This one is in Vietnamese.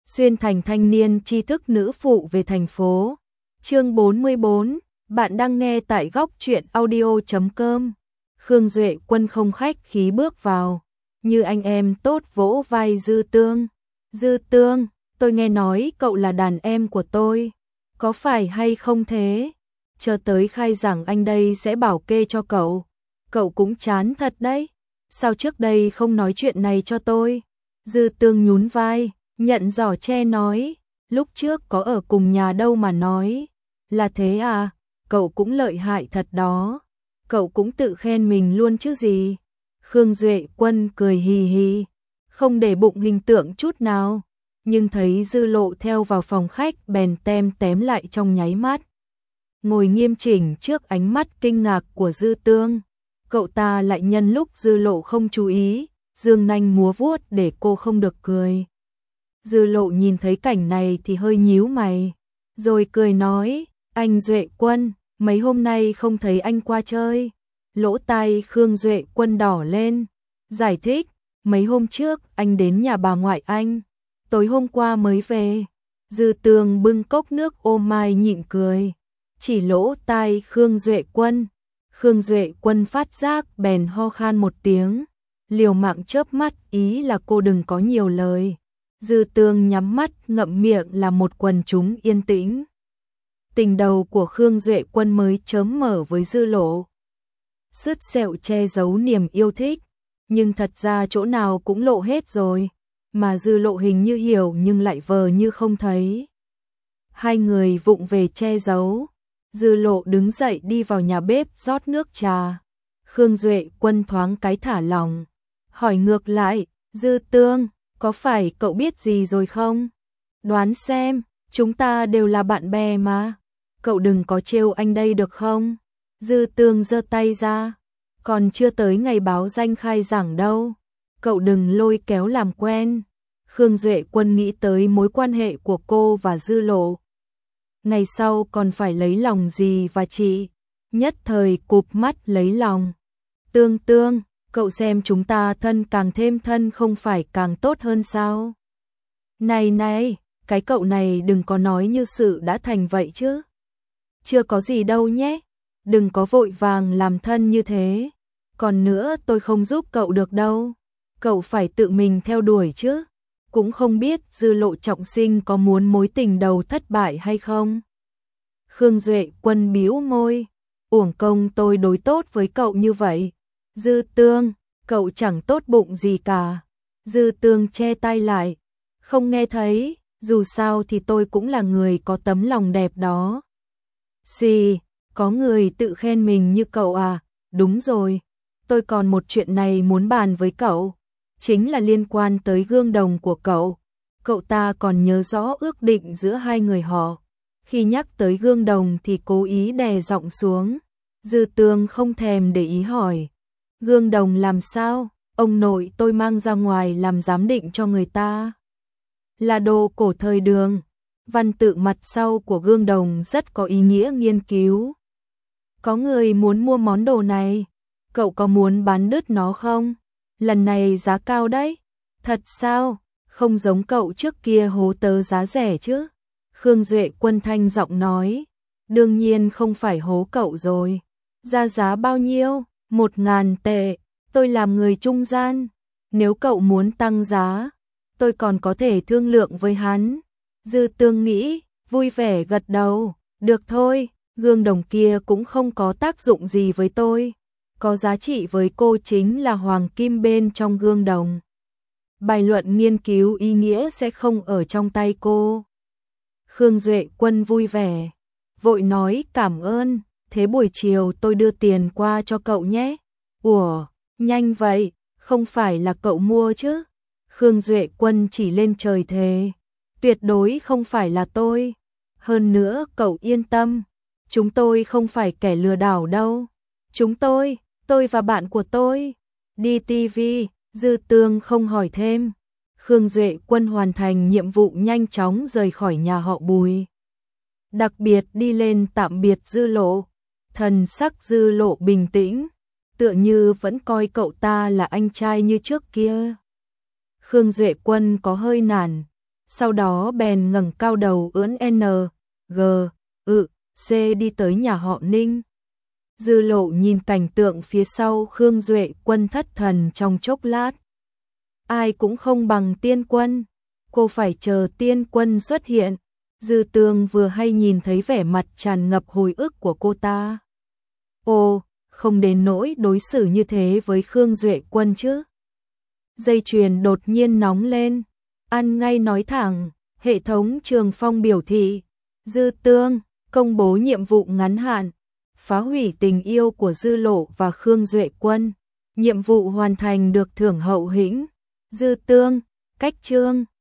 xuyên thành thanh niên tri thức nữ phụ về thành phố. Chương 44, bạn đang nghe tại góc truyện audio.com. Khương Duệ Quân không khách khí bước vào, như anh em tốt vỗ vai Dư Tương. Dư Tương, tôi nghe nói cậu là đàn em của tôi, có phải hay không thế? Chờ tới khai giảng anh đây sẽ bảo kê cho cậu. Cậu cũng chán thật đấy, sao trước đây không nói chuyện này cho tôi? Dư Tương nhún vai, nhận giỏ che nói, lúc trước có ở cùng nhà đâu mà nói. Là thế à, cậu cũng lợi hại thật đó. Cậu cũng tự khen mình luôn chứ gì. Khương Duệ Quân cười hì hì, không để bụng hình tượng chút nào. Nhưng thấy Dư Lộ theo vào phòng khách bèn tém lại trong nháy mắt. Ngồi nghiêm chỉnh trước ánh mắt kinh ngạc của Dư Tương. Cậu ta lại nhân lúc Dư Lộ không chú ý, dương nanh múa vuốt để cô không được cười. Dư Lộ nhìn thấy cảnh này thì hơi nhíu mày, rồi cười nói, anh Duệ Quân, mấy hôm nay không thấy anh qua chơi. Lỗ tai Khương Duệ Quân đỏ lên, giải thích, mấy hôm trước anh đến nhà bà ngoại anh, tối hôm qua mới về. Dư Tương bưng cốc nước ô mai nhịn cười, chỉ lỗ tai Khương Duệ Quân. Khương Duệ Quân phát giác bèn ho khan một tiếng, liều mạng chớp mắt ý là cô đừng có nhiều lời. Dư Tương nhắm mắt ngậm miệng là một quần chúng yên tĩnh. Tình đầu của Khương Duệ Quân mới chớm mở với Dư Lộ. Sứt sẹo che giấu niềm yêu thích, nhưng thật ra chỗ nào cũng lộ hết rồi, mà Dư Lộ hình như hiểu nhưng lại vờ như không thấy. Hai người vụng về che giấu. Dư Lộ đứng dậy đi vào nhà bếp rót nước trà. Khương Duệ Quân thoáng cái thả lỏng, hỏi ngược lại, Dư Tương, có phải cậu biết gì rồi không? Đoán xem, chúng ta đều là bạn bè mà. Cậu đừng có trêu anh đây được không? Dư Tương giơ tay ra, còn chưa tới ngày báo danh khai giảng đâu. Cậu đừng lôi kéo làm quen. Khương Duệ Quân nghĩ tới mối quan hệ của cô và Dư Lộ. Ngày sau còn phải lấy lòng gì và chị, nhất thời cụp mắt lấy lòng. Tương, cậu xem chúng ta thân càng thêm thân không phải càng tốt hơn sao? Này, cái cậu này đừng có nói như sự đã thành vậy chứ. Chưa có gì đâu nhé, đừng có vội vàng làm thân như thế. Còn nữa tôi không giúp cậu được đâu, cậu phải tự mình theo đuổi chứ. Cũng không biết Dư Lộ trọng sinh có muốn mối tình đầu thất bại hay không. Khương Duệ Quân bĩu môi, uổng công tôi đối tốt với cậu như vậy. Dư Tương, cậu chẳng tốt bụng gì cả. Dư Tương che tay lại, không nghe thấy, dù sao thì tôi cũng là người có tấm lòng đẹp đó. Xì, có người tự khen mình như cậu à? Đúng rồi, tôi còn một chuyện này muốn bàn với cậu, chính là liên quan tới gương đồng của cậu. Cậu ta còn nhớ rõ ước định giữa hai người họ. Khi nhắc tới gương đồng thì cố ý đè giọng xuống. Dư Tương không thèm để ý hỏi, gương đồng làm sao? Ông nội tôi mang ra ngoài làm giám định cho người ta. Là đồ cổ thời Đường. Văn tự mặt sau của gương đồng rất có ý nghĩa nghiên cứu. Có người muốn mua món đồ này, cậu có muốn bán đứt nó không? Lần này giá cao đấy. Thật sao? Không giống cậu trước kia hố tớ giá rẻ chứ? Khương Duệ Quân thanh giọng nói, đương nhiên không phải hố cậu rồi. Ra giá bao nhiêu? 1.000 tệ, tôi làm người trung gian. Nếu cậu muốn tăng giá, tôi còn có thể thương lượng với hắn. Dư Tương nghĩ, vui vẻ gật đầu, được thôi, gương đồng kia cũng không có tác dụng gì với tôi. Có giá trị với cô chính là hoàng kim bên trong gương đồng. Bài luận nghiên cứu ý nghĩa sẽ không ở trong tay cô. Khương Duệ Quân vui vẻ, vội nói cảm ơn, thế buổi chiều tôi đưa tiền qua cho cậu nhé. Ủa, nhanh vậy, không phải là cậu mua chứ? Khương Duệ Quân chỉ lên trời thề, tuyệt đối không phải là tôi. Hơn nữa cậu yên tâm, chúng tôi không phải kẻ lừa đảo đâu. Chúng tôi và bạn của tôi, đi TV. Dư Tương không hỏi thêm. Khương Duệ Quân hoàn thành nhiệm vụ nhanh chóng rời khỏi nhà họ Bùi. Đặc biệt đi lên tạm biệt Dư Lộ. Thần sắc Dư Lộ bình tĩnh, tựa như vẫn coi cậu ta là anh trai như trước kia. Khương Duệ Quân có hơi nản, sau đó bèn ngẩng cao đầu ưỡn N, G, C đi tới nhà họ Ninh. Dư Lộ nhìn cảnh tượng phía sau Khương Duệ Quân thất thần trong chốc lát. Ai cũng không bằng Tiên Quân, cô phải chờ Tiên Quân xuất hiện. Dư Tương vừa hay nhìn thấy vẻ mặt tràn ngập hồi ức của cô ta. Ồ, không đến nỗi đối xử như thế với Khương Duệ Quân chứ. Dây chuyền đột nhiên nóng lên, ăn ngay nói thẳng, hệ thống Trường Phong biểu thị, Dư Tương công bố nhiệm vụ ngắn hạn, phá hủy tình yêu của Dư Lộ và Khương Duệ Quân. Nhiệm vụ hoàn thành được thưởng hậu hĩnh. Dư Tương, cách chương